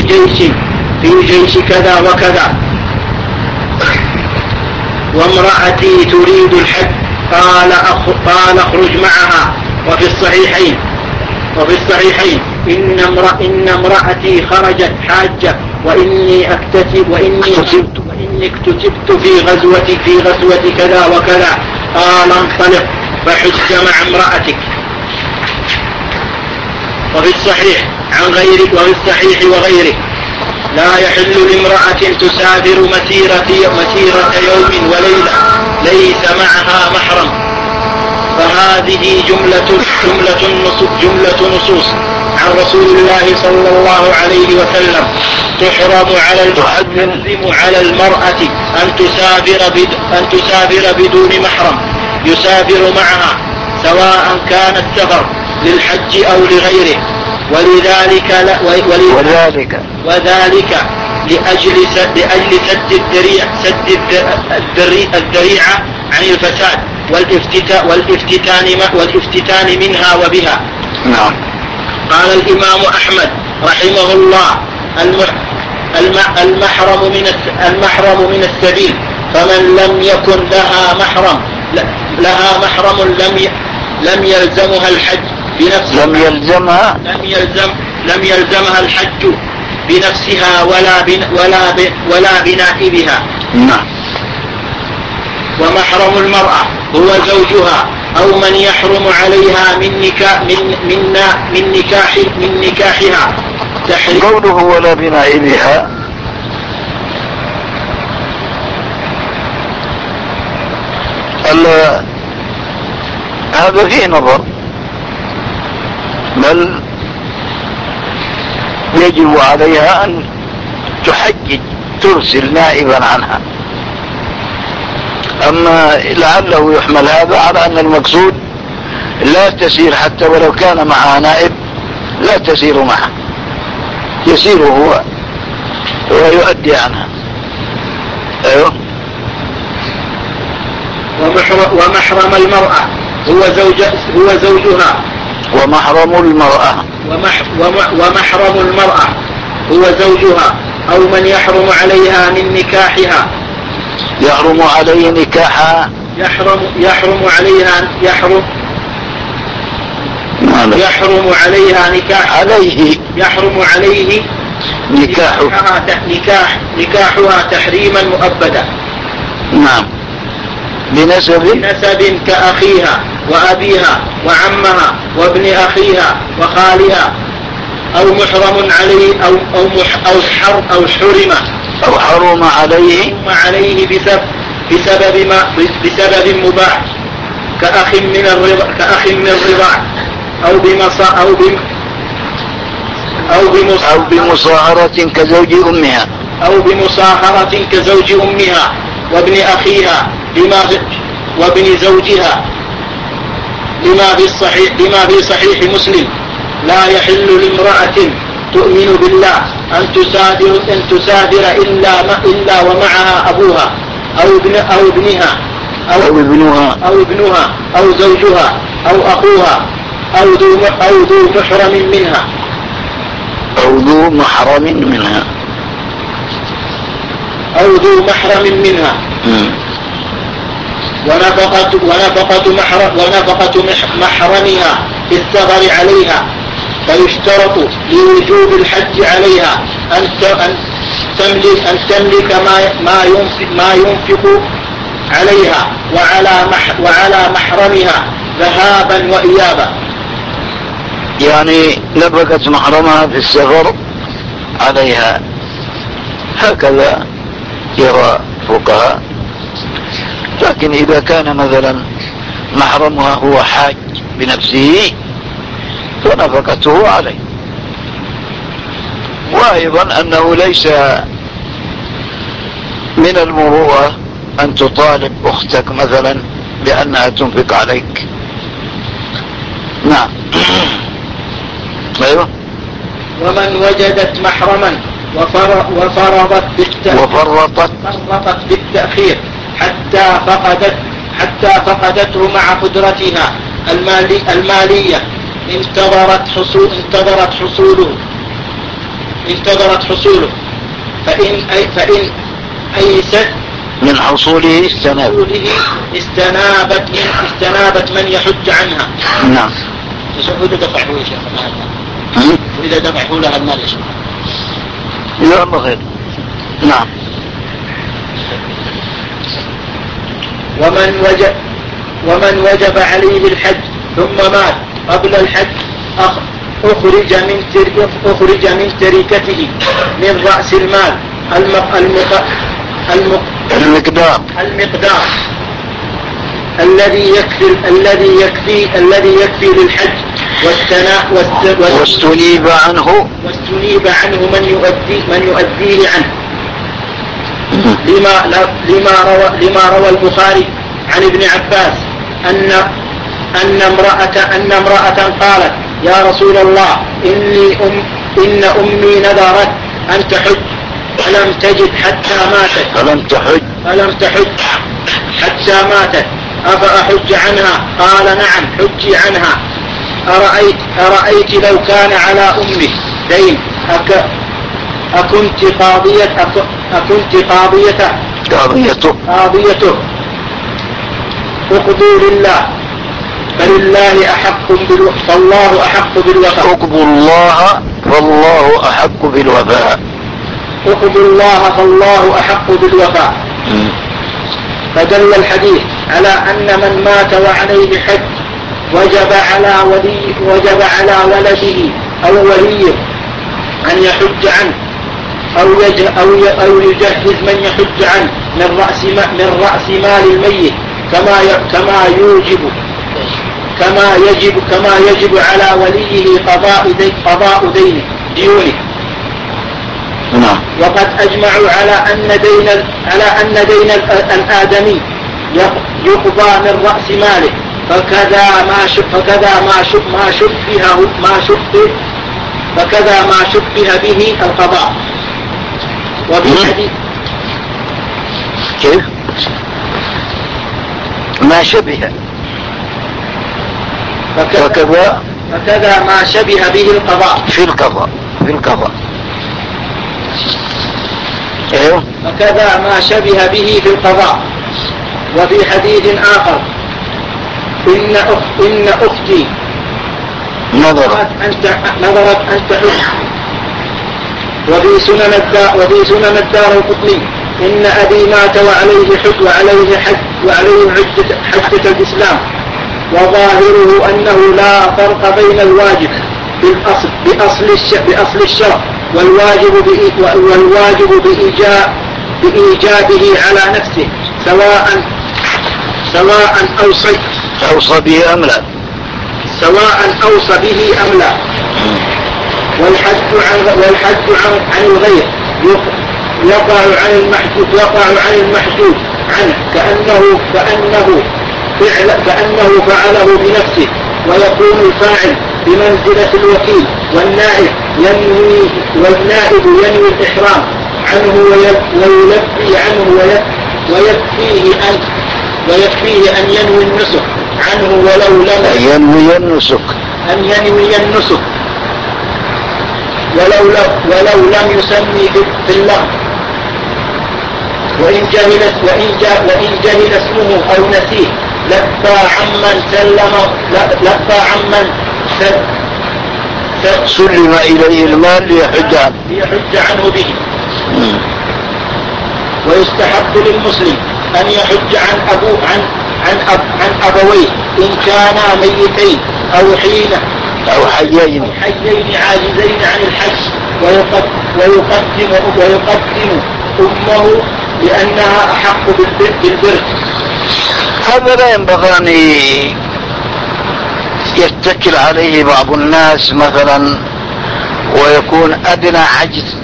في جيش كذا وكذا، وامرأتي تريد الحج، قال اخرج معها. وفي الصحيحين إن امرأتي خرجت حاجة وإني اكتتبت في غزوة كذا وكذا، قال انطلق فحج مع امرأتك. وفي الصحيح وغيره لا يحل لامرأة تسافر مسيرة يوم وليلة ليس معها محرم. فهذه جملة نصوص عن رسول الله صلى الله عليه وسلم تحرم على المرأة أن تسافر بدون محرم يسافر معها، سواء كان السفر للحج أو لغيره، وذلك لأجل سد الذريعة عن الفساد والافتتان منها وبها. نعم. قال الإمام أحمد رحمه الله: المحرم من السبيل، فمن لم يكن لها محرم لم يلزمها الحج بنفسها، لم يلزمها الحج بنفسها ولا بنائبها. نعم. ومحرم المرأة هو زوجها أو من يحرم عليها من نكاحها. قوله ولا بنائبها هذا فيه نظر، بل يجب عليها أن تحجج، ترسل نائبا عنها. أما لعله يحمل هذا على أن المقصود لا تسير حتى ولو كان معها نائب، لا تسير معه، يسير هو ويؤدي عنها. أيوه. ومحرم المرأة هو زوجها. ومحرم المرأة هو زوجها أو من يحرم عليها من نكاحها. يحرم عليه نكاحها. يحرم عليها نكاحها تحريما مؤبدا. نعم. بنسب كأخيها وأبيها وعمها وابن أخيها وخالها، أو محرم عليه أو حرم عليه بسبب مباح كأخ من الرضاع أو بمصاهرة كزوج أمها وابن أخيها وابن زوجها، لما في صحيح مسلم: لا يحل لامرأة تؤمن بالله أن تسافر إلا ومعها أبوها أو ابنها أو زوجها أو أخوها أو ذو محرم منها. ونفقة محرمها في السفر عليها، فيشترط لوجوب الحج عليها أن تملك ما ينفق عليها وعلى محرمها ذهابا وإيابا. يعني نفقة محرمها في السفر عليها، هكذا يرى فقهاء. لكن إذا كان مثلا محرمها هو حاج بنفسه فنفقته عليه. وأيضا أنه ليس من المروءة أن تطالب أختك مثلا بأنها تنفق عليك. نعم. أيوه. ومن وجدت محرما وفرطت بالتأخير حتى فقدته مع قدرتها المالية انتظرت حصوله انتظرت حصوله فإن أيست من حصوله استنابت من يحج عنها. نعم. إذا دفعه يا شيخ وإذا دفعه لها المال يا شيخ. لا الله خير. نعم. ومن وجب عليه الحج ثم مات قبل الحج أخرج من تركته من رأس المال المقدار الذي يكفي للحج واستنيب عنه من يؤديه عنه لما روى البخاري عن ابن عباس أن امرأة قالت يا رسول الله إن أمي نذرت أن تحج فلم تجد حتى ماتت حتى ماتت أفأحج عنها؟ قال نعم حجي عنها. أرأيت لو كان على أمه دين أكنت قاضيته اقضوا لله فلله فالله أحق بالوفاء. اقضوا الله فالله أحق بالوفاء. اقضوا الله فالله أحق بالوفاء. فدل الحديث على أن من مات وعليه حج وجب على ولده أو وليه أن يحج عنه أو يجهز من يحج عنه من رأس مال الميت كما يجب على وليه قضاء ديونه. وقد أجمعوا على أن دين الآدمي يقضى من رأس ماله فكذا ما شبه به القضاء. وفي حديث كيف ما شبه فكذا ما شبه به القضاء في القضاء ايوه فكذا ما شبه به في القضاء. وفي حديث آخر إن أختي نظرت أن تحج. وفي سنن الدارقطني إن أبي مات وعليه حجة الإسلام وظاهره أنه لا فرق بين الواجب بأصل الشرع والواجب بإيجابه على نفسه سواء أوصى به أم لا. والحج عن الغير يقع عن المحجوج عنه كأنه فعله بنفسه، ويكون الفاعل بمنزلة الوكيل والنائب ينوي الإحرام عنه ويلبي عنه ويكفيه أن ينوي النسك عنه ينوي النسك ولو لم يسمي في اللغو. وإن جهل اسمه أو نسيه لبى عمن سلم إليه المال ليحج عنه به. ويستحق للمسلم أن يحج عن أبويه إن كانا ميتين أو حيين عاجزين عن الحج، ويقدم أمه لأنها أحق بالبر. هذا لا ينبغي أن يتكل عليه بعض الناس مثلا ويكون أدنى عجز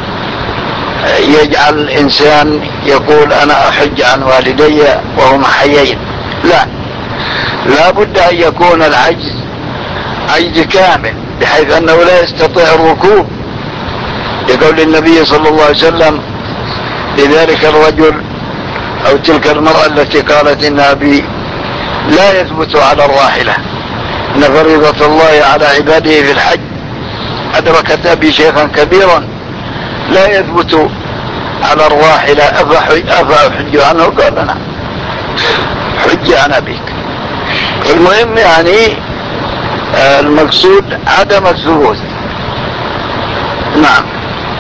يجعل الإنسان يقول أنا أحج عن والدي وهم حيين. لا بد أن يكون العجز عجز كامل بحيث أنه لا يستطيع الركوب، لقول النبي صلى الله عليه وسلم لذلك الرجل أو تلك المرأة التي قالت إن أبي لا يثبت على الراحلة، إن فريضة الله على عباده في الحج أدركت أبي شيخا كبيرا لا يثبت على الراحلة أفأحج عنه؟ قال نعم، حج عن أبيك. المهم يعني المقصود عدم الثبوت. نعم.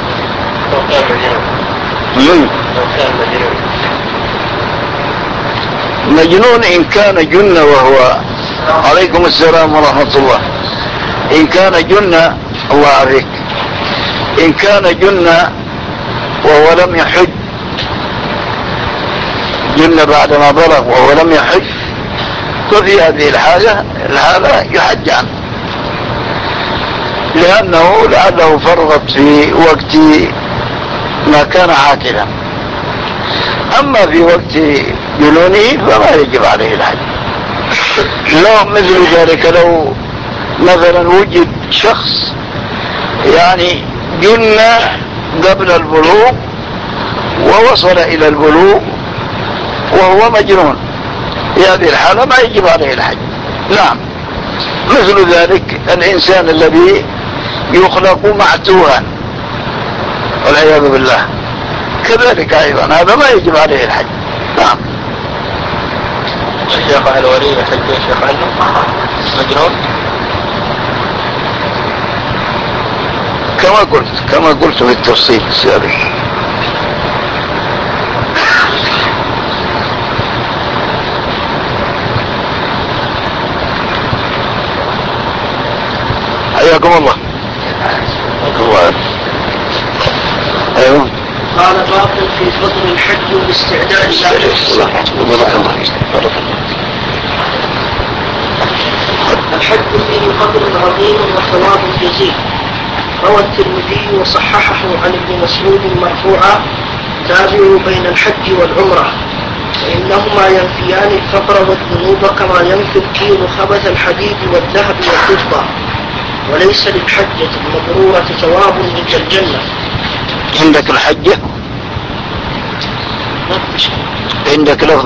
مجنون إن كان جن وهو، عليكم السلام ورحمة الله، إن كان جن، الله عليك، إن كان جن وهو لم يحج، جن بعدما بلغ وهو لم يحج، ففي هذه الحالة يحج عنه، لأنه لعله فرط في وقت ما كان عاقلا. أما في وقت جنونه فما يجب عليه الحج. لو مثل ذلك، لو مثلا وجد شخص يعني جن قبل البلوغ ووصل إلى البلوغ وهو مجنون، في هذه الحالة ما يجب عليه الحج. نعم. مثل ذلك الإنسان الذي يخلق معتوها والعياذ بالله، كذلك أيضا هذا ما يجب عليه الحج. نعم. الشيخ الولي يحج يا شيخ عنه مجنون؟ كما قلت في التفصيل السابق. حياكم الله. ايوه. قال باب في فضل الحج والاستعداد له. الحج فيه فضل عظيم وثواب جزيل. روى الترمذي وصححه عن ابن مسعود مرفوعا: تابعوا بين الحج والعمرة فإنهما ينفيان الفقر والذنوب كما ينفي الكيل خبث الحديد والذهب والفضة، وليس للحجة المبرورة ثواب إلا الجنة. عندك الحجة؟ عندك لفظ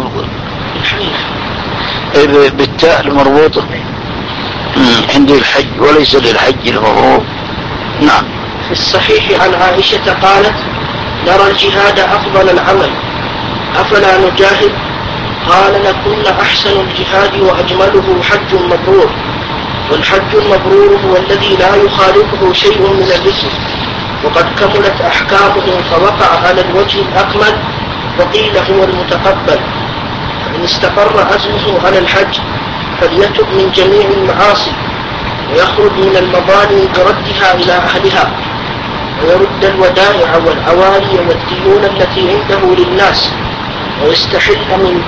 بالتاء المربوطة؟ عندي الحج وليس للحج المبرور. نعم. في الصحيح عن عائشة قالت: نرى الجهاد أفضل العمل، أفلا نجاهد؟ قال: لكن أحسن الجهاد وأجمله حج مبرور. والحج المبرور هو الذي لا يخالفه شيء من الإثم، وقد كملت أحكامه فوقع على الوجه الأكمل، وقيل هو المتقبل. فإن استقر عزمه على الحج فليتب من جميع المعاصي، ويخرج من المظالم بردها إلى أهلها، ويرد الودائع والعواري والديون التي عنده للناس، ويستحل من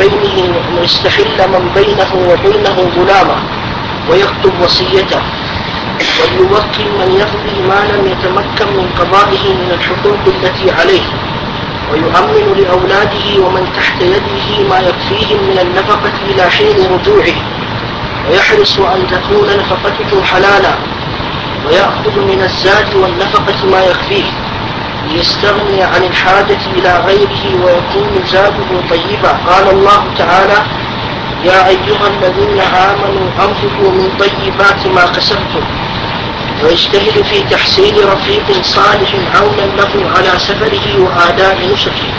بينه وبينه ظلامه، ويكتب وصيته، وليوكل من يقضي ما لم يتمكن من قضائه من الحقوق التي عليه، ويؤمن لأولاده ومن تحت يده ما يكفيهم من النفقة إلى حين رجوعه، ويحرص أن تكون نفقته حلالا، ويأخذ من الزاد والنفقة ما يكفيه، ليستغني عن الحاجة إلى غيره ويكون زاده طيبا. قال الله تعالى: يا أيها الذين آمنوا أنفقوا من طيبات ما كسبتم، ويجتهد في تحسين رفيق صالح عونا له على سفره وأداء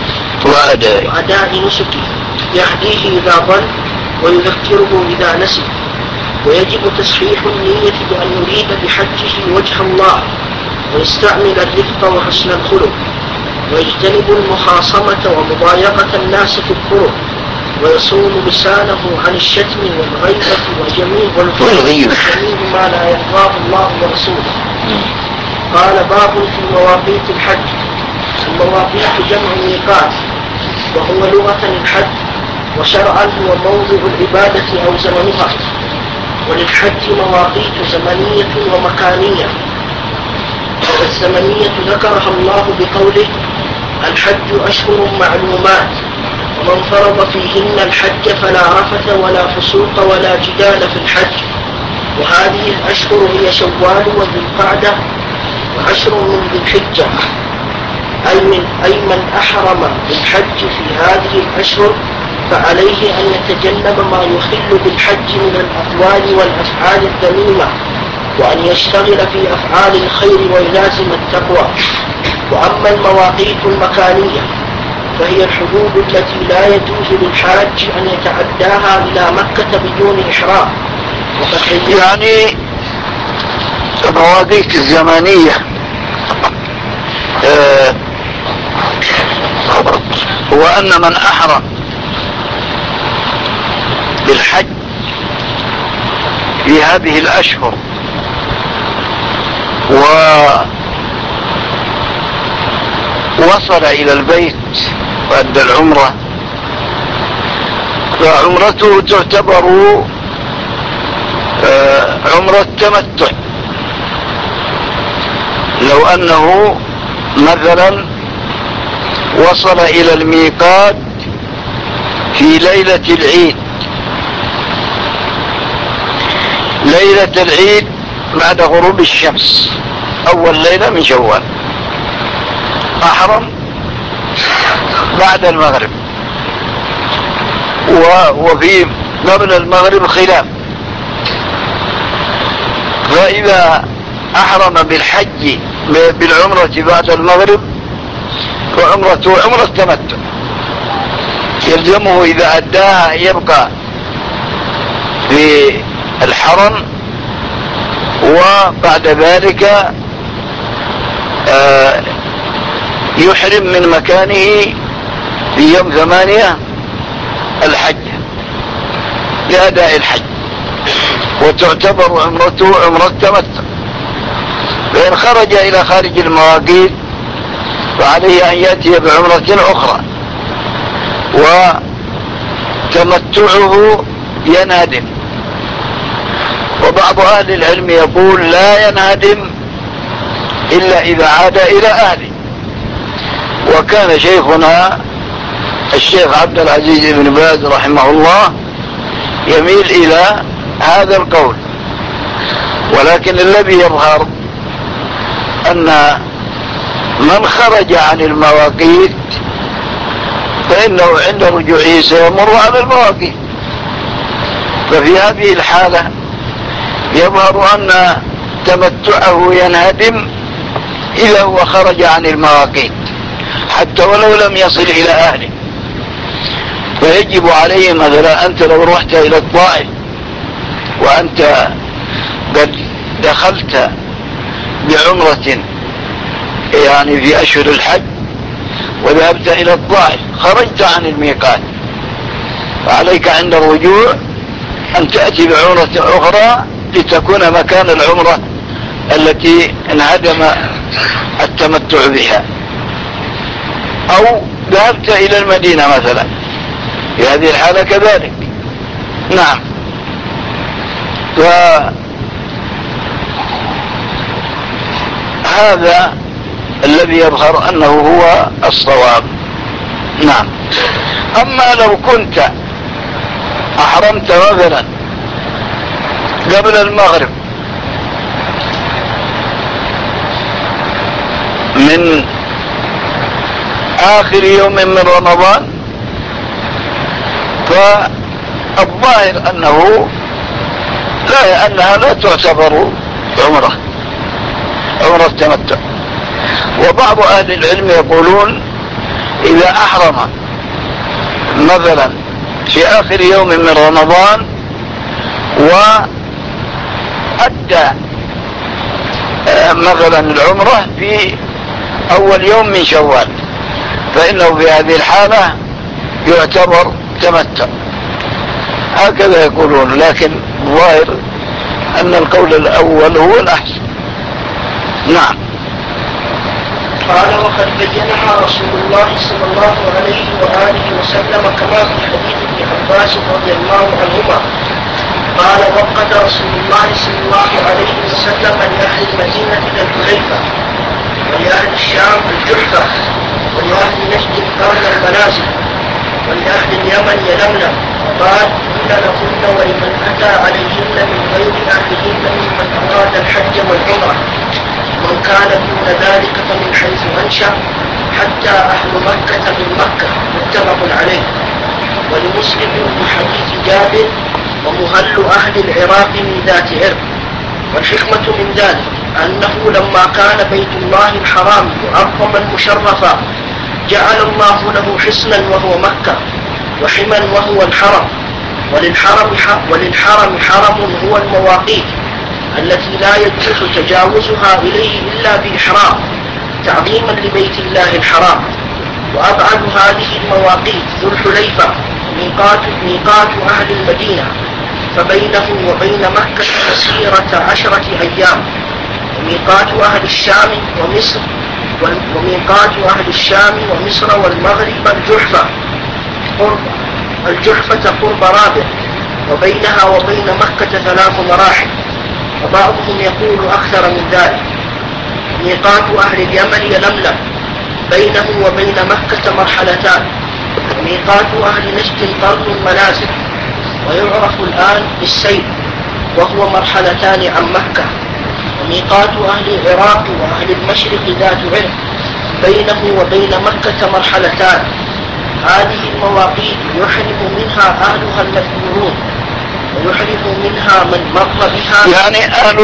نسكه يهديه إذا ضل ويذكره إذا نسي. ويجب تصحيح النية بأن يريد بحجه وجه الله، ويستعمل الرفق وحسن الخلق، ويجتنب المخاصمة ومضايقة الناس في الطرق، ويصون لسانه عن الشتم والغيبة وجميع ما لا يرضاه الله ورسوله. قال: باب في مواقيت الحج. المواقيت جمع ميقات، وهو لغة الحج، وشرعا هو موضع العبادة أو زمنها. وللحج مواقيت زمنية ومكانية. والزمنية ذكرها الله بقوله: الحج أشهر معلومات، ومن فرض فيهن الحج فلا رفث ولا فسوق ولا جدال في الحج. وهذه الأشهر هي شوال وذي القعدة وعشر من ذي الحجة، أي من أحرم بالحج في هذه الأشهر فعليه أن يتجنب ما يخل بالحج من الأقوال والأفعال الذميمة، وأن يشتغل في أفعال الخير ويلازم التقوى. وأما المواقيت المكانية فهي الحدود التي لا يجوز للحاج أن يتعداها إلى مكة بدون إحرام. يعني المواقيت الزمنية هو أن من أحرم بالحج في هذه الأشهر ووصل إلى البيت وأدى العمرة فعمرته تعتبر عمرة تمتع. لو أنه مثلا وصل إلى الميقات في ليلة العيد، ليلة العيد بعد غروب الشمس أول ليلة من شوال، أحرم بعد المغرب، وفي قبل المغرب خلاف. فإذا أحرم بالحج بالعمرة بعد المغرب فعمرته عمرة تمتع، يلزمه إذا أداها يبقى في الحرم، وبعد ذلك يحرم من مكانه في يوم 8 الحج لأداء الحج، وتعتبر عمرته عمرة تمتع. فإن خرج إلى خارج المواقيت فعليه أن يأتي بعمرة أخرى، وتمتعه ينهدم. وبعض أهل العلم يقول لا ينهدم إلا إذا عاد إلى أهله، وكان شيخنا الشيخ عبد العزيز بن باز رحمه الله يميل إلى هذا القول. ولكن الذي يظهر أن من خرج عن المواقيت فإنه عند رجوعه سيمر على المواقيت، ففي هذه الحالة يظهر أن تمتعه ينهدم إذا هو خرج عن المواقيت حتى ولو لم يصل إلى أهله. فيجب عليه مثلا أنت لو رحت إلى الطائف وأنت قد دخلت بعمرة يعني في أشهر الحج وذهبت إلى الطائف خرجت عن الميقات، فعليك عند الرجوع أن تأتي بعمرة أخرى لتكون مكان العمرة التي انهدم التمتع بها. أو ذهبت إلى المدينة مثلا في هذه الحالة كذلك. نعم. فهذا الذي يظهر أنه هو الصواب. نعم. أما لو كنت أحرمت مثلا قبل المغرب من آخر يوم من رمضان فالظاهر أنها لا تعتبر عمرة تمتع. وبعض أهل العلم يقولون إذا أحرم مثلا في آخر يوم من رمضان وأدى مثلا العمرة في أول يوم من شوال فإنه في هذه الحالة يعتبر تمتع. هكذا يقولون، لكن ظاهر أن القول الأول هو الأحسن. نعم. قال وقد بينها رسول الله صلى الله عليه وآله وسلم كما في حديث ابن عباس رضي الله عنهما قال وقد رسول الله صلى الله عليه وسلم لأهل المدينة الحليفة ولأهل الشام الجحفة ولأهل نجد قرن المنازل ولأهل اليمن يلملم قال إن لهن ولمن أتى عليهن من غير أهلهن ممن أراد الحج والعمرة من كان دون ذلك فمن حيث أنشأ حتى أهل مكة من مكة متفق عليه. ولمسلم من حديث جابر ومهل أهل العراق من ذات عرق. والحكمة من ذلك أنه لما كان بيت الله الحرام معظما مشرفا جعل الله له حصنا وهو مكة، وحما وهو الحرم، وللحرم حرم هو المواقيت التي لا يجوز تجاوزها إليه إلا بإحرام تعظيما لبيت الله الحرام. وأبعد هذه المواقيت ذو الحليفة ميقات أهل المدينة، فبينه وبين مكة مسيرة 10 أيام. وميقات أهل الشام ومصر والمغرب الجحفة قرب رابع، وبينها وبين مكة 3 مراحل، وبعضهم يقول أكثر من ذلك. ميقات أهل اليمن يلملم، بينه وبين مكة مرحلتان. وميقات أهل نجد قرن المنازل، ويعرف الآن بالسيل، وهو مرحلتان عن مكة. وميقات أهل العراق وأهل المشرق ذات عرق، بينه وبين مكة مرحلتان. هذه المواقيت يحرم منها أهلها المذكورون، ويحرم منها من مر بها، يعني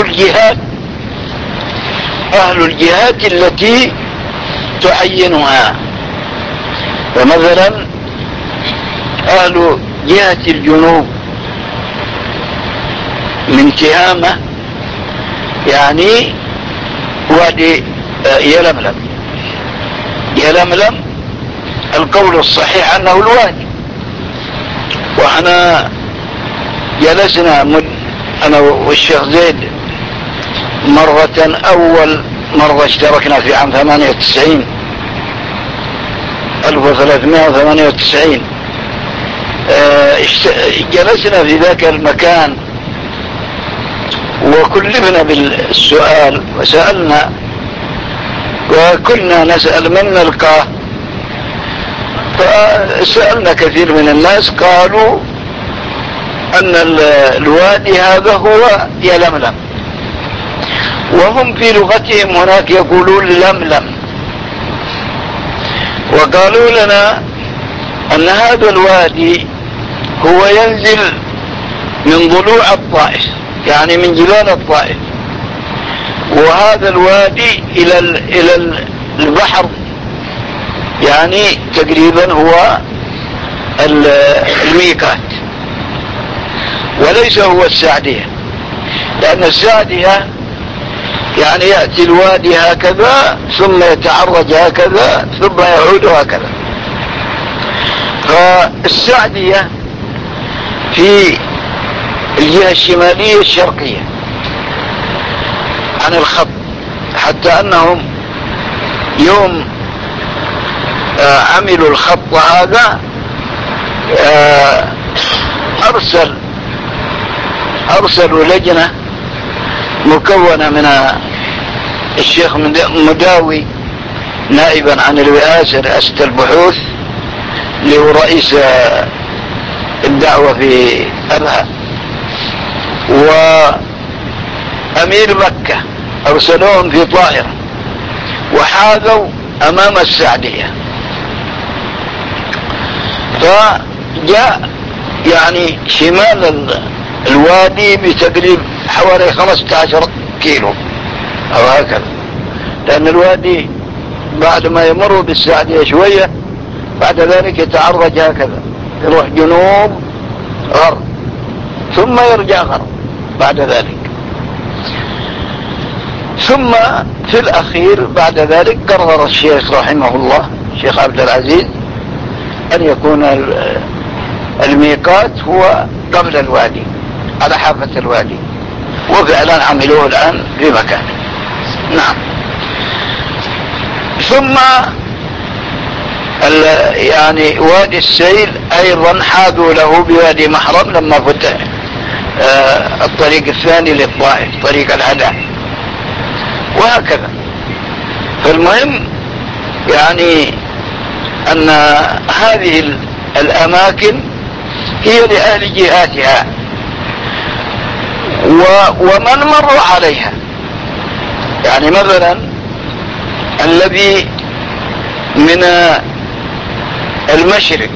أهل الجهات التي تعينها. فمثلا أهل جهة الجنوب من تهامة يعني وادي يلملم القول الصحيح أنه الوادي. وأنا جلسنا أنا والشيخ زيد أول مرة اشتركنا في عام 1398 جلسنا في ذاك المكان وكلفنا بالسؤال وسألنا، وكنا نسأل من نلقاه، فسألنا كثير من الناس قالوا أن الوادي هذا هو يلملم، وهم في لغتهم هناك يقولون لملم. وقالوا لنا أن هذا الوادي هو ينزل من ضلوع الطائف، يعني من جبال الطائف، وهذا الوادي إلى البحر، يعني تقريبا هو الميقات، وليس هو السعدية، لأن السعدية يعني يأتي الوادي هكذا ثم يتعرج هكذا ثم يعود هكذا. فالسعدية في الجهة الشمالية الشرقية عن الخط، حتى أنهم يوم عملوا الخط هذا أرسلوا لجنة مكونة من الشيخ مداوي نائبا عن رئاسة البحوث، اللي هو رئيس الدعوة في أبها، وأمير مكة، أرسلوهم في طائرة وحاذوا أمام السعدية. فجاء يعني شمال الوادي بتقريب حوالي 15 كيلو أو هكذا، لأن الوادي بعد ما يمر بالسعدية شوية بعد ذلك يتعرج هكذا، يروح جنوب غرب ثم يرجع غرب بعد ذلك. ثم في الأخير بعد ذلك قرر الشيخ رحمه الله الشيخ عبد العزيز أن يكون الميقات هو قبل الوادي على حافة الوادي، وفعلا عملوه الآن في مكانه. نعم. ثم يعني وادي السيل أيضا حاذوا له بوادي محرم لما فتح الطريق الثاني للطائف، طريق الهدى، وهكذا. فالمهم يعني أن هذه الأماكن هي لأهل جهاتها ومن مر عليها. يعني مثلا الذي من المشرق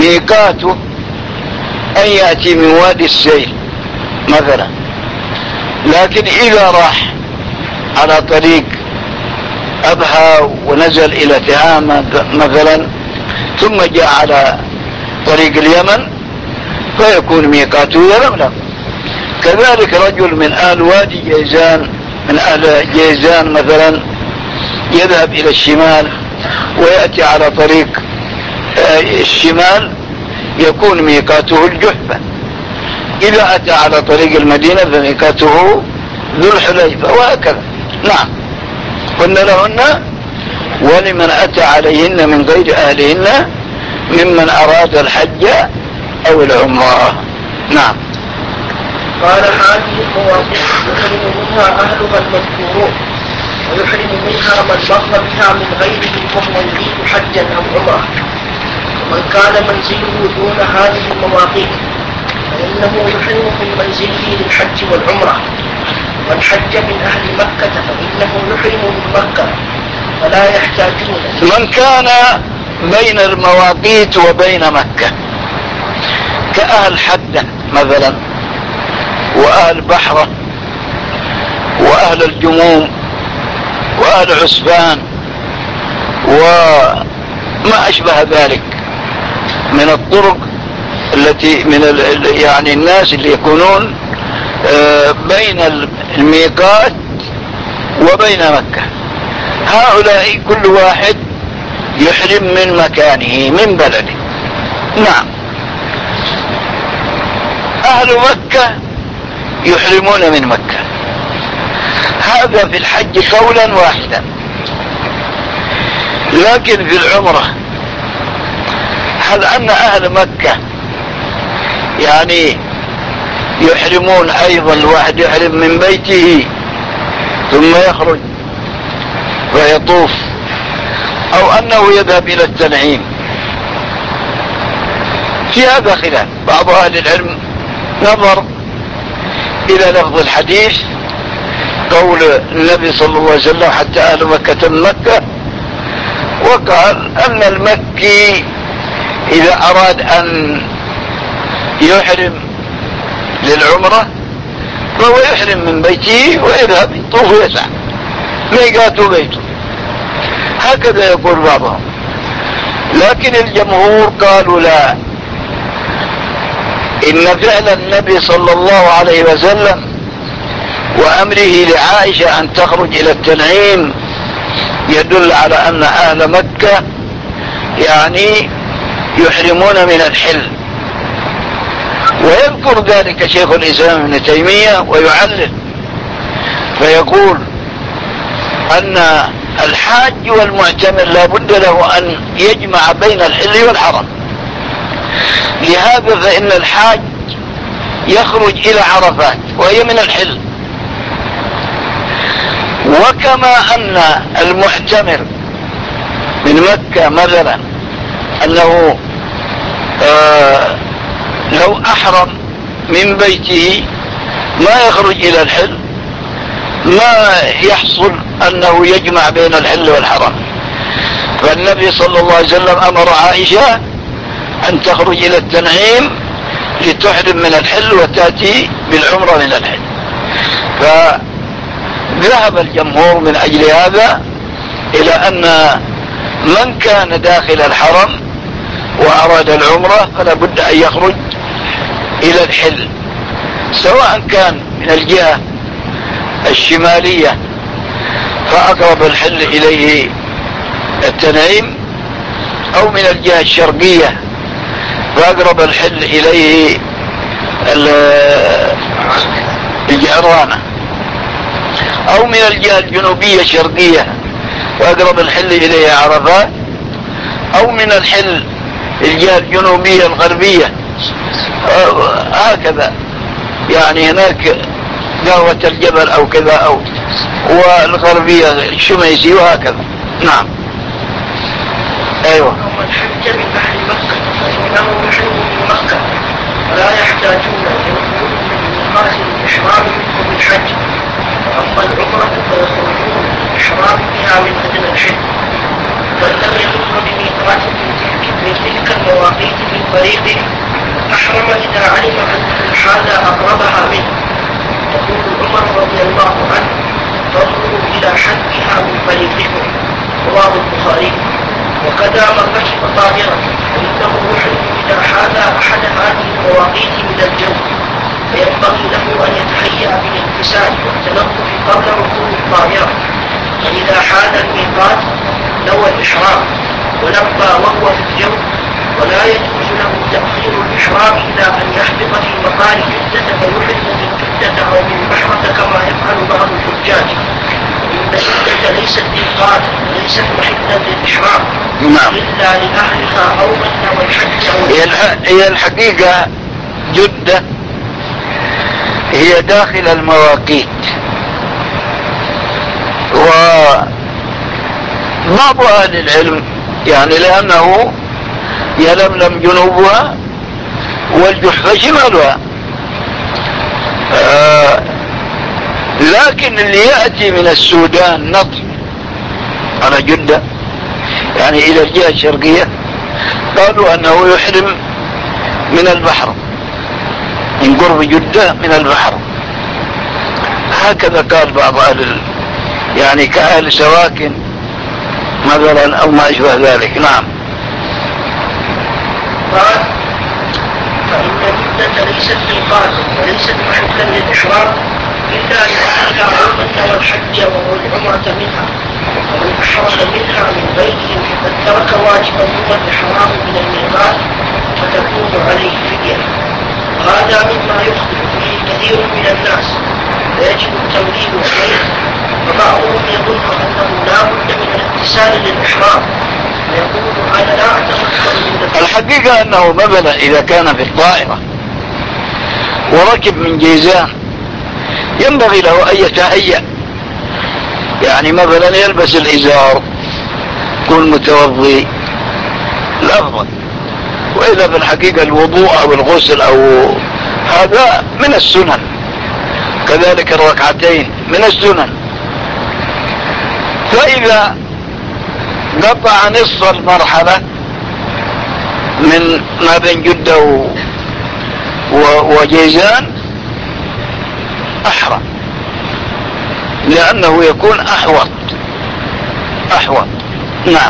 ميقاته أن يأتي من وادي السيل مثلا، لكن إذا راح على طريق أبها ونزل إلى تهامة مثلا ثم جاء على طريق اليمن فيكون ميقاته يلملم. كذلك رجل من أهل وادي جيزان، من أهل جيزان مثلا، يذهب إلى الشمال ويأتي على طريق الشمال يكون ميقاته الجحفة. إذا أتى على طريق المدينة فميقاته ذو الحليفة، وهكذا. نعم. قلنا لهن ولمن أتى عليهن من غير أهلهن ممن أراد الحج أو العمرة. نعم. قال هذه المواقف يحرم منها أهلها المذكورون، ويحرم منها من مر بها من غيرهم وهو يريد حجا أو عمرة. ومن كان منزله دون هذه المواقيت فإنه يحرم من منزله للحج والعمرة. من حج من أهل مكة فإنه يحرم من مكة فلا يحتاجون. من كان بين المواقيت وبين مكة كأهل حدة مثلا، وأهل بحرة، وأهل الجموم، وأهل عسبان، وما أشبه ذلك من الطرق التي من يعني الناس اللي يكونون بين الميقات وبين مكة، هؤلاء كل واحد يحرم من مكانه من بلده. نعم. أهل مكة يحرمون من مكة، هذا في الحج قولا واحدا. لكن في العمرة هل أن أهل مكة يعني يحرمون أيضا؟ الواحد يحرم من بيته ثم يخرج ويطوف، أو أنه يذهب إلى التنعيم؟ في هذا خلاف. بعض أهل العلم نظر إلى لفظ الحديث قول النبي صلى الله عليه وسلم حتى أهل مكة من مكة، وقال أن المكي إذا أراد أن يحرم للعمرة فهو يحرم من بيته ويذهب يطوف ويسعى ميقاته بيته، هكذا يقول بعضهم. لكن الجمهور قالوا لا، إن فعل النبي صلى الله عليه وسلم وأمره لعائشة أن تخرج إلى التنعيم يدل على أن أهل مكة يعني يحرمون من الحل. ويذكر ذلك شيخ الإسلام ابن تيمية ويعلل فيقول أن الحاج والمعتمر لا بد له أن يجمع بين الحل والحرم. لهذا فإن الحاج يخرج إلى عرفات وهي من الحل، وكما أن المعتمر من مكة مثلا أنه لو أحرم من بيته ما يخرج إلى الحل، ما يحصل أنه يجمع بين الحل والحرم. فالنبي صلى الله عليه وسلم أمر عائشة أن تخرج إلى التنعيم لتحرم من الحل وتأتي بالعمرة من الحل. فذهب الجمهور من أجل هذا إلى أن من كان داخل الحرم وأراد العمرة فلا بد أن يخرج إلى الحل، سواء كان من الجهة الشمالية فأقرب الحل إليه التنعيم، أو من الجهة الشرقية فأقرب الحل إليه الجعرانة، أو من الجهة الجنوبية الشرقية فأقرب الحل إليه عرفات، أو من الحل الجهة الجنوبية الغربية هكذا، يعني هناك قهوة الجبل أو كذا، أو والغربية الشميسي وهكذا. نعم. أيوة. ومن حج من أهل مكة فإنه يحرم من مكة ولا يحتاجون للخروج من ميقات الإحرام منهم الحج. وأما العمرة فيخرجون الإحرام بها من أجل الحج. من لم يمر بميقات من تلك المواقيت من طريق أحرم إذا علم أن هذا أقربها منه. يقول عمر رضي الله عنه فانظروا إلى حدها منفردهم. رواه البخاري. وكذا من ركب طائرة فإنه يحرم إذا حاذى أحد هذه المواقيت من الجو، فينبغي له أن يتهيأ بالاغتسال والتنظف قبل ركوب الطائرة. فإذا حاذى الميقات نوى الإحرام ولبى وهو في الجو، ولا يجوز له تأخير الإحرام إلى أن يحبط في مكان جدة فيحرم من جدة أو من بحرة كما يفعل بعض الحجاج. إن جدة ليست ميقاتا وليست محلا للإحرام إلا لأهلها أو من نوى الحج. هي الحقيقة جدة هي داخل المواقيت، وبعض أهل العلم يعني لأنه يلملم جنوبها والجحفة شمالها، لكن اللي يأتي من السودان نطف على جدة يعني إلى الجهة الشرقية قالوا أنه يحرم من البحر، من قرب جدة من البحر، هكذا قال بعض أهل يعني كأهل سواكن مثلا أو ما أشبه ذلك. نعم. قال فإن جدة ليست ميقاتا وليست محلا للإحرام إلا لأهلها أو من نوى الحج والعمرة منها، ومن أحرم منها من غيرهم فقد ترك واجبا هو الإحرام من الميقات فتكون عليه فدية. وهذا مما يخطئ فيه كثير من الناس فيجب التنبيه عليه. وبعضهم يظن أنه لا بد من الاغتسال للإحرام ويقول أنا لا أتمكن من الحقيقة أنه مثلا إذا كان في الطائرة وركب من جيزان ينبغي له أن يتهيأ، يعني مثلا يلبس الإزار يكون متوضي الأفضل، وإذا في الحقيقة الوضوء أو الغسل أو هذا من السنن، كذلك الركعتين من السنن. فإذا قطع نصف المرحلة من ما بين جدة وجيزان أحرم، لأنه يكون أحوط. نعم.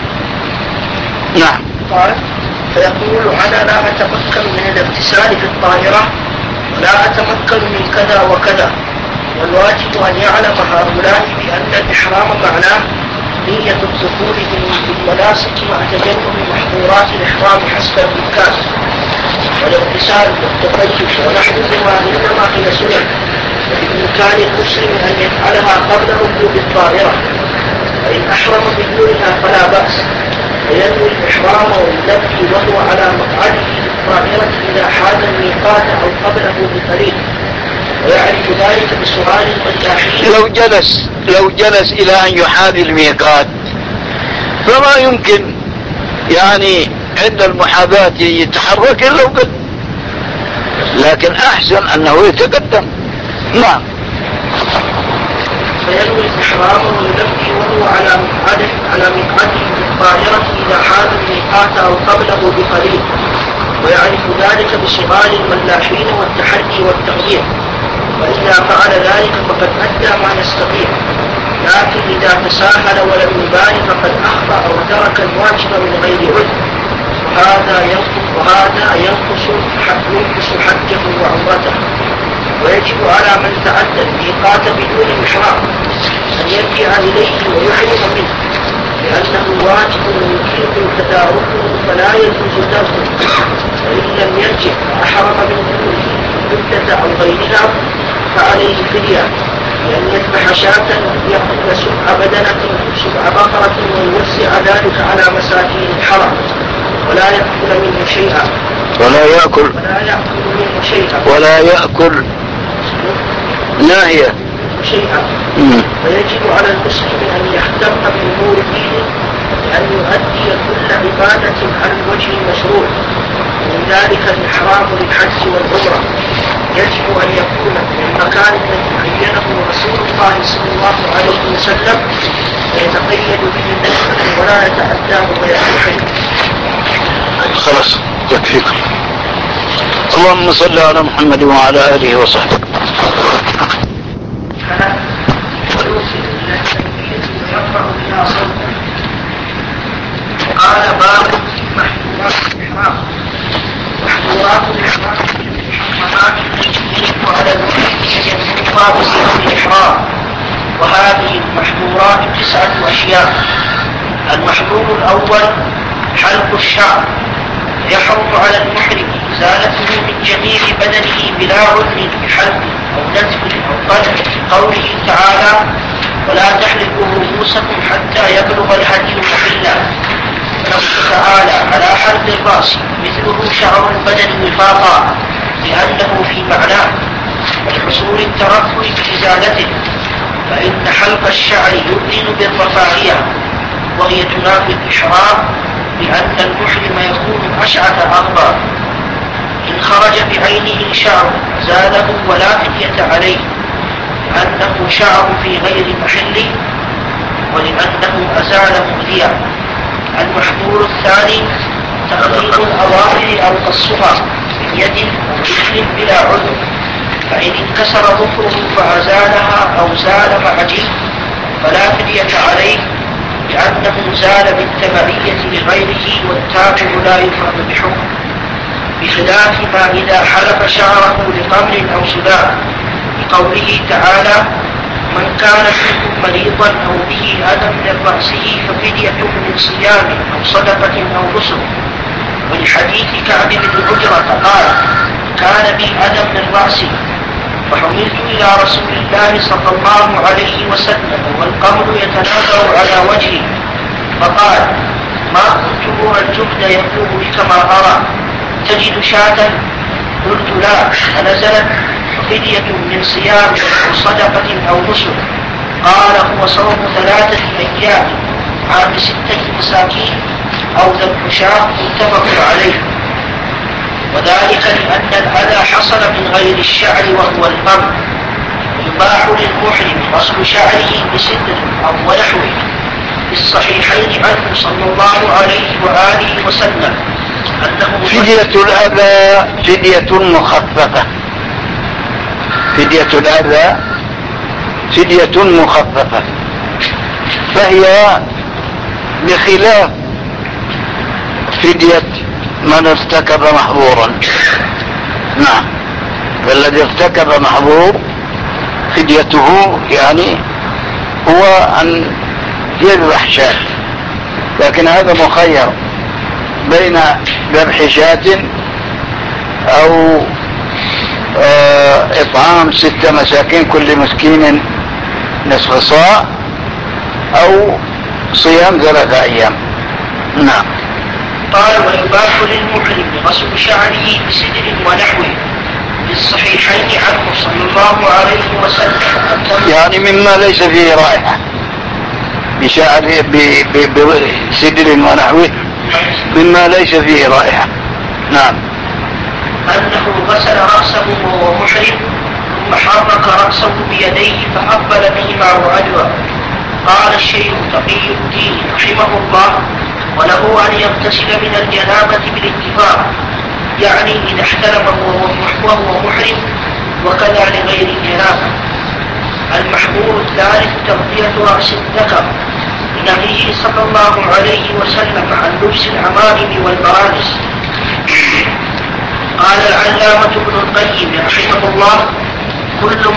نعم. قال فيقول أنا لا أتمكن من الاغتسال في الطائرة ولا أتمكن من كذا وكذا. والواجب أن يعلم هؤلاء بأن الإحرام معناه نية الدخول بالمناسك مع تجنب محظورات الإحرام حسب الإمكان، والاغتسال والتطيب ونحوهما إنما هي سنن، وبإمكان المسلم أن يفعلها قبل ركوب الطائرة، فإن أحرم بدونها فلا بأس، فينوي الإحرام ويلبي وهو على مقعده للطائرة إذا حاز الميقات أو قبله بقليل، ويعرف ذلك بسؤال المداحين. لو جلس إلى أن يحاذي الميقات فما يمكن يعني عند المحاذاة يتحرك إلا وقد، لكن أحسن أنه يتقدم. نعم. فينوي الإحرام ويلبي وهو على مقعده للطائرة إذا حاز الميقات أو قبله بقليل، ويعرف ذلك بسؤال الملاحين والتحري والتغيير، وإذا فعل ذلك فقد أدى ما يستطيع. لكن إذا تساهل ولم يبالي فقد أخطأ وترك الواجب من غير عذر، وهذا ينقص حجه وعمرته. ويجب على من تعدى الميقات بدون إحرام أن يرجع إليه ويحرم منه، لأنه واجب يمكنه تداركه فلا يجوز تركه. وإن لم يرجع فأحرم من مدة أو غيرها فعليه فدية، لأن يذبح شاة يأكل سبع بدنة سبع بقرة ويوسع ذلك على مساكين الحرم، ولا يأكل منه شيئا ولا يأكل ناهية شيئا. فيجب على المسلم أن يهتم بأمور دينه أن يؤدي كل عبادة على الوجه المشروع، ومن ذلك الإحرام للحج والعمرة يجب أن يكون في المكان الذي عينه رسول الله صلى الله عليه وسلم ويتقيد به ولا يتعداه ويتحد. خلاص يكفيكم. اللهم صل على محمد وعلى آله وصحبه. الكلام ويوصل إلى التنفيذ ويرفع بها صوته. قال باب محظورات الإحرام. محظورات الإحرام المحرمات التي يجب على المحرم أن ينفذها بصيغة الإحرام، وهذه المحظورات 9 أشياء. المحظور الأول حلق الشعر، يحرم على المحرم إزالته من جميع بدنه بلا عذر بحلق أو نتف أو قلع، قوله تعالى: ولا تحلقوا رؤوسكم حتى يبلغ الهدي محلا. ونص تعالى على حلق الرأس مثله شعر البدن وفاقا لأنه في معناه، ولحصول الترفع بإزالته، فإن حلق الشعر يؤذن بالرفاهية وهي تنافي الإحرام، لأن المحرم يكون أشعث أغبر. إن خرج بعينه شعر زاله ولا فدية عليه، لأنه شعر في غير محله ولأنه أزال مؤذيا. المحظور الثاني تقليد الأظافر أو قصها بيد أو رجل بلا عذر، فإن انكسر ظفره فأزالها أو زال مع جلد فلا فدية عليه، لأنه زال بالتبعية لغيره والتابع لا يفرد بحكم، بخلاف ما إذا حلق شعره لقمل أو صداع، لقوله تعالى: من كان منكم مريضا أو به أذى من رأسه ففدية من صيام أو صدقة أو نسك. ولحديث كعب بن عجرة قال: كان بي أذى من رأسي فحملت إلى رسول الله صلى الله عليه وسلم والقمل يتناثر على وجهي، فقال: ما كنت أرى الجهد يبلغ بك ما أرى، تجد شاة؟ قلت: لا. فنزلت: فدية من صيام أو صدقة أو نسك. قال: هو صوم 3 أيام عن 6 مساكين أو ذبح شاة، متفق عليه. وذلك لأن الأذى حصل من غير الشعر وهو القمل. يباح للمحرم غسل شعره بستر أو ونحوه، في الصحيحين عنه صلى الله عليه وآله وسلم أنه فدية الأذى فدية مخففة. فدية الأذى فدية مخففة، فهي بخلاف فدية من ارتكب محظورا. نعم، فالذي ارتكب محظور فديته يعني هو أن يذبح شاة، لكن هذا مخير بين ذبح شاة أو إطعام 6 مساكين كل مسكين نصف صاع، أو صيام 3 أيام. نعم. قال: ويباح للمحرم غسل شعره بسدر ونحوه، في الصحيحين عنه صلى الله عليه وسلم يعني مما ليس فيه رائحة، بشعر بسدر ونحوه مما ليس فيه رائحة. نعم. أنه غسل رأسه وهو محرم ثم حرك رأسه بيديه فأقبل بهما وأدبر. قال الشيخ تقي الدين رحمه الله: وله أن يغتسل من الجنابة بالاتفاق، يعني إذا احتلم وهو محرم، وكذا لغير الجنابة. المحظور الثالث تغطية رأس الذكر، لنهيه صلى الله عليه وسلم عن لبس العمائم والبرانس. قال العلامة ابن القيم رحمه الله: كل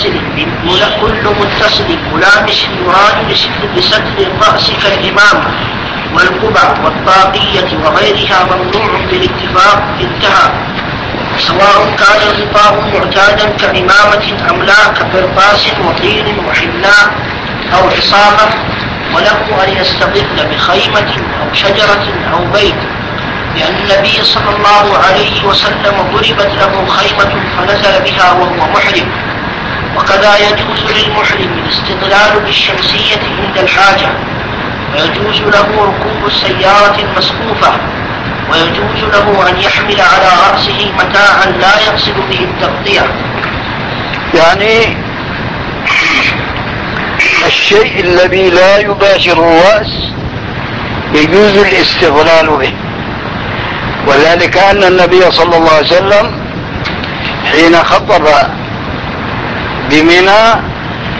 متصل ملامس يراد لستر الرأس كالإمامة والقبع والطاقية وغيرها ممنوع بالاتفاق. انتهى. سواء كان الغطاء معتادا كإمامة أم لا، كقرطاس وطين وحناء أو عصامة، وله أن يستظل بخيمة أو شجرة أو بيت، لأن النبي صلى الله عليه وسلم ضربت له خيمة فنزل بها وهو محرم. وكذا يجوز للمحرم الاستظلال بالشمسية عند الحاجة، ويجوز له ركوب السيارة المسقوفة، ويجوز له أن يحمل على رأسه متاعا لا يقصد به التغطية. يعني الشيء الذي لا يباشر الرأس يجوز الاستظلال به، وذلك أن النبي صلى الله عليه وسلم حين خطب بمنى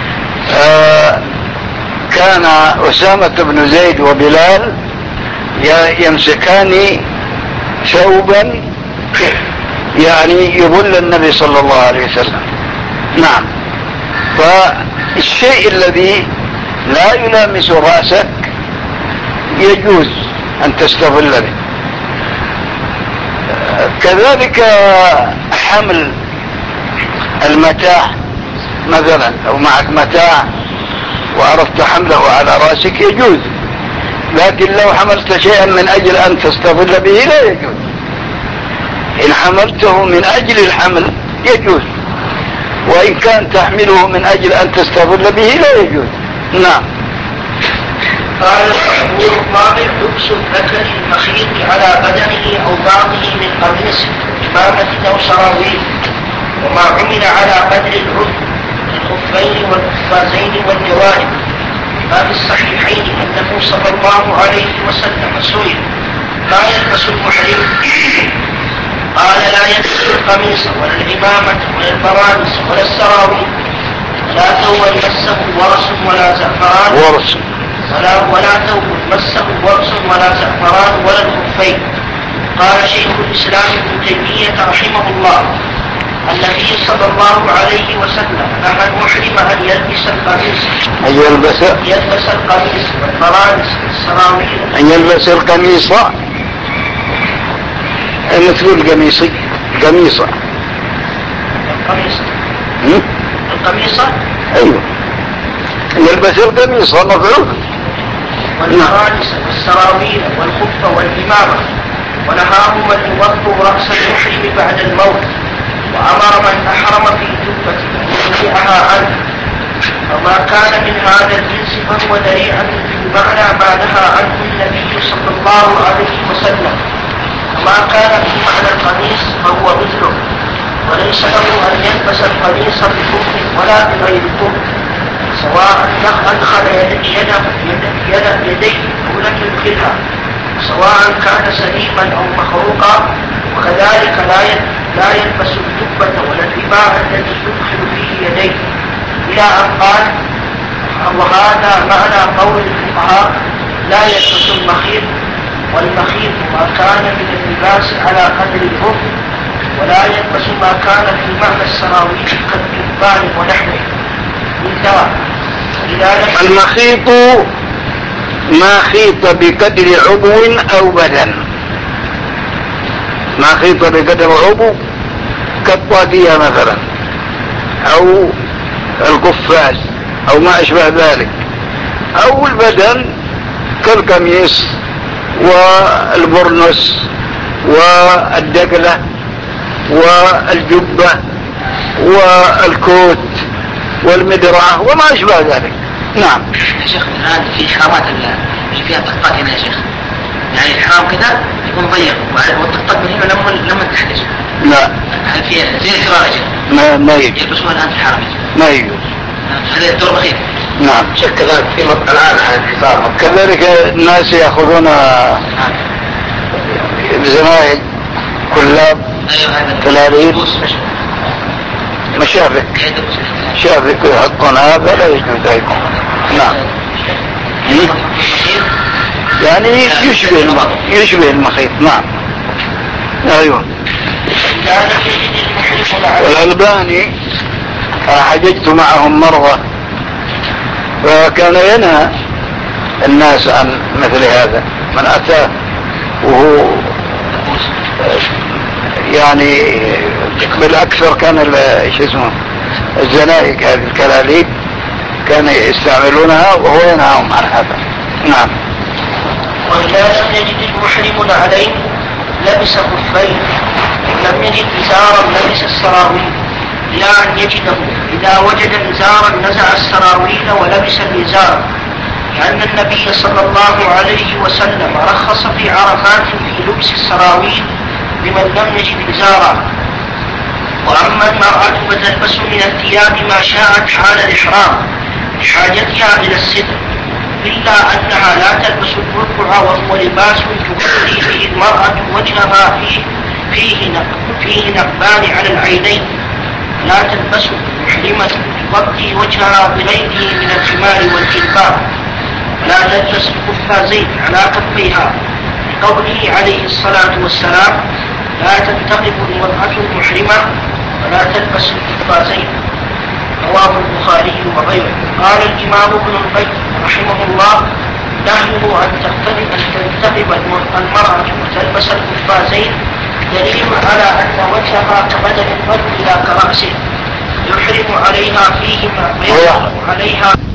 كان أسامة بن زيد وبلال يمسكان ثوبا يعني يظل النبي صلى الله عليه وسلم. نعم. فالشيء الذي لا يلامس رأسك يجوز أن تستظل به. كذلك حمل المتاع مثلا، لو معك متاع وأردت حمله على رأسك يجوز، لكن لو حملت شيئا من أجل أن تستظل به لا يجوز. إن حملته من أجل الحمل يجوز، وإن كان تحمله من أجل أن تستظل به لا يجوز. نعم. قال الجمهور الرابع: لبس الذكر المخيط على بدنه أو بعضه من قميص إمامة أو سراويل، وما عمل على قدر العضو الخفين والقفازين والجوارب. ما في الصحيحين أنه صلى الله عليه وسلم سئل: لا يلبس المحرم؟ قال: لا يلبس القميص ولا العمامة ولا البرانس ولا السراويل، ولا ثوب مسه ورس ولا زعفران ولا ثوب مسه ورس ولا زعفران ولا الخفين. قال شيخ الإسلام ابن تيمية رحمه الله: النبي صلى الله عليه وسلم نهى المحرم أن يلبس القميص، يلبس القميص والبرانس والسراويل، أن يلبس القميص مثل القميصي قميصة القميصة أيوه، يلبس القميصة مفعول، والبرانس والسراويل والخف والإمامة. ونهاهم أن يغطوا رأس المحرم بعد الموت، وأمر من أحرم في جبة أن ينزعها عنه. وما كان من هذا الجنس فهو ذريعة بمعنى ما نهى عنه النبي صلى الله عليه وسلم. وما كان في معنى القميص فهو مثله، وليس له أن يلبس القميص بكفر ولا بغير كفر، سواء أدخل يديه أو لم يدخلها، سواء كان سليما أو مخروقا. وكذلك لا يلبس الجبة ولا الإباء الذي يدخل فيه يديه، إلى أن قال: وهذا معنى قول الفقهاء: لا يلبس المخيط. والمخيط ما كان من اللباس على قدر العرف، ولا يلبس ما كان في معنى السراويل كالجبان ونحوه. المخيط ما خيط بقدر عضو أو بدن، ما خيط بقدر عضو كالطاقية مثلا أو القفاز أو ما أشبه ذلك، أو البدن كالقميص والبرنس والدقلة والجبة والكوت والمدرعة وما أشبه ذلك. نعم. يا شيخ الآن في حرامات اللي فيها طقطق هنا يا شيخ، يعني الحرام كذا يكون ضيق والطقطق من هنا لما تحدث. لا. هل فيها زي الكرار يا شيخ؟ ما يجوز. يلبسوها الآن في الحرام ما يجوز. هذا الدور بخير. نعم. شيخ كذلك في الآن الحصار كذلك الناس يأخذون بزمايل كلاب كلاريب مشابك شابك ويحطون هذا لا يجوز أيضا. نعم. يعني يشبه المخيط. نعم. أيوه. والألباني حججت معهم مرة، فكان ينهى الناس عن مثل هذا. من أتى وهو يعني بالأكثر كان الزنائق هذه الكلاليب كانوا يستعملونها وهو ينهاهم عن هذا. نعم. وإذا لم يجد المحرم عليه لبس خفين، لم يجد إزارا لبس السراويل إلى أن يجده. إذا وجد إزارا نزع السراويل ولبس الإزار، لأن النبي صلى الله عليه وسلم رخص في عرفات في لبس السراويل لمن لم يجد إزارا. وأما المرأة فتلبس من الثياب ما شاءت حال الإحرام لحاجتها إلى الستر، إلا أنها لا تلبس البرقع وهو لباس تغطي فيه المرأة وجهها فيه نقبان على العينين، لا تلبس محرمة تغطي وجهها بغيره من الخمار والجلباب، ولا تلبس القفازين على كفيها، لقوله عليه الصلاة والسلام: لا تنتقب المرأة المحرمة ولا تلبس القفازين. رواه البخاري وغيره. قال الإمام ابن القيم رحمه الله: نهيه أن تنتقب المرأة وتلبس القفازين دليل على أن وجهها كبدن الرجل لا كرأسه، يحرم عليها فيهما ويحرم عليها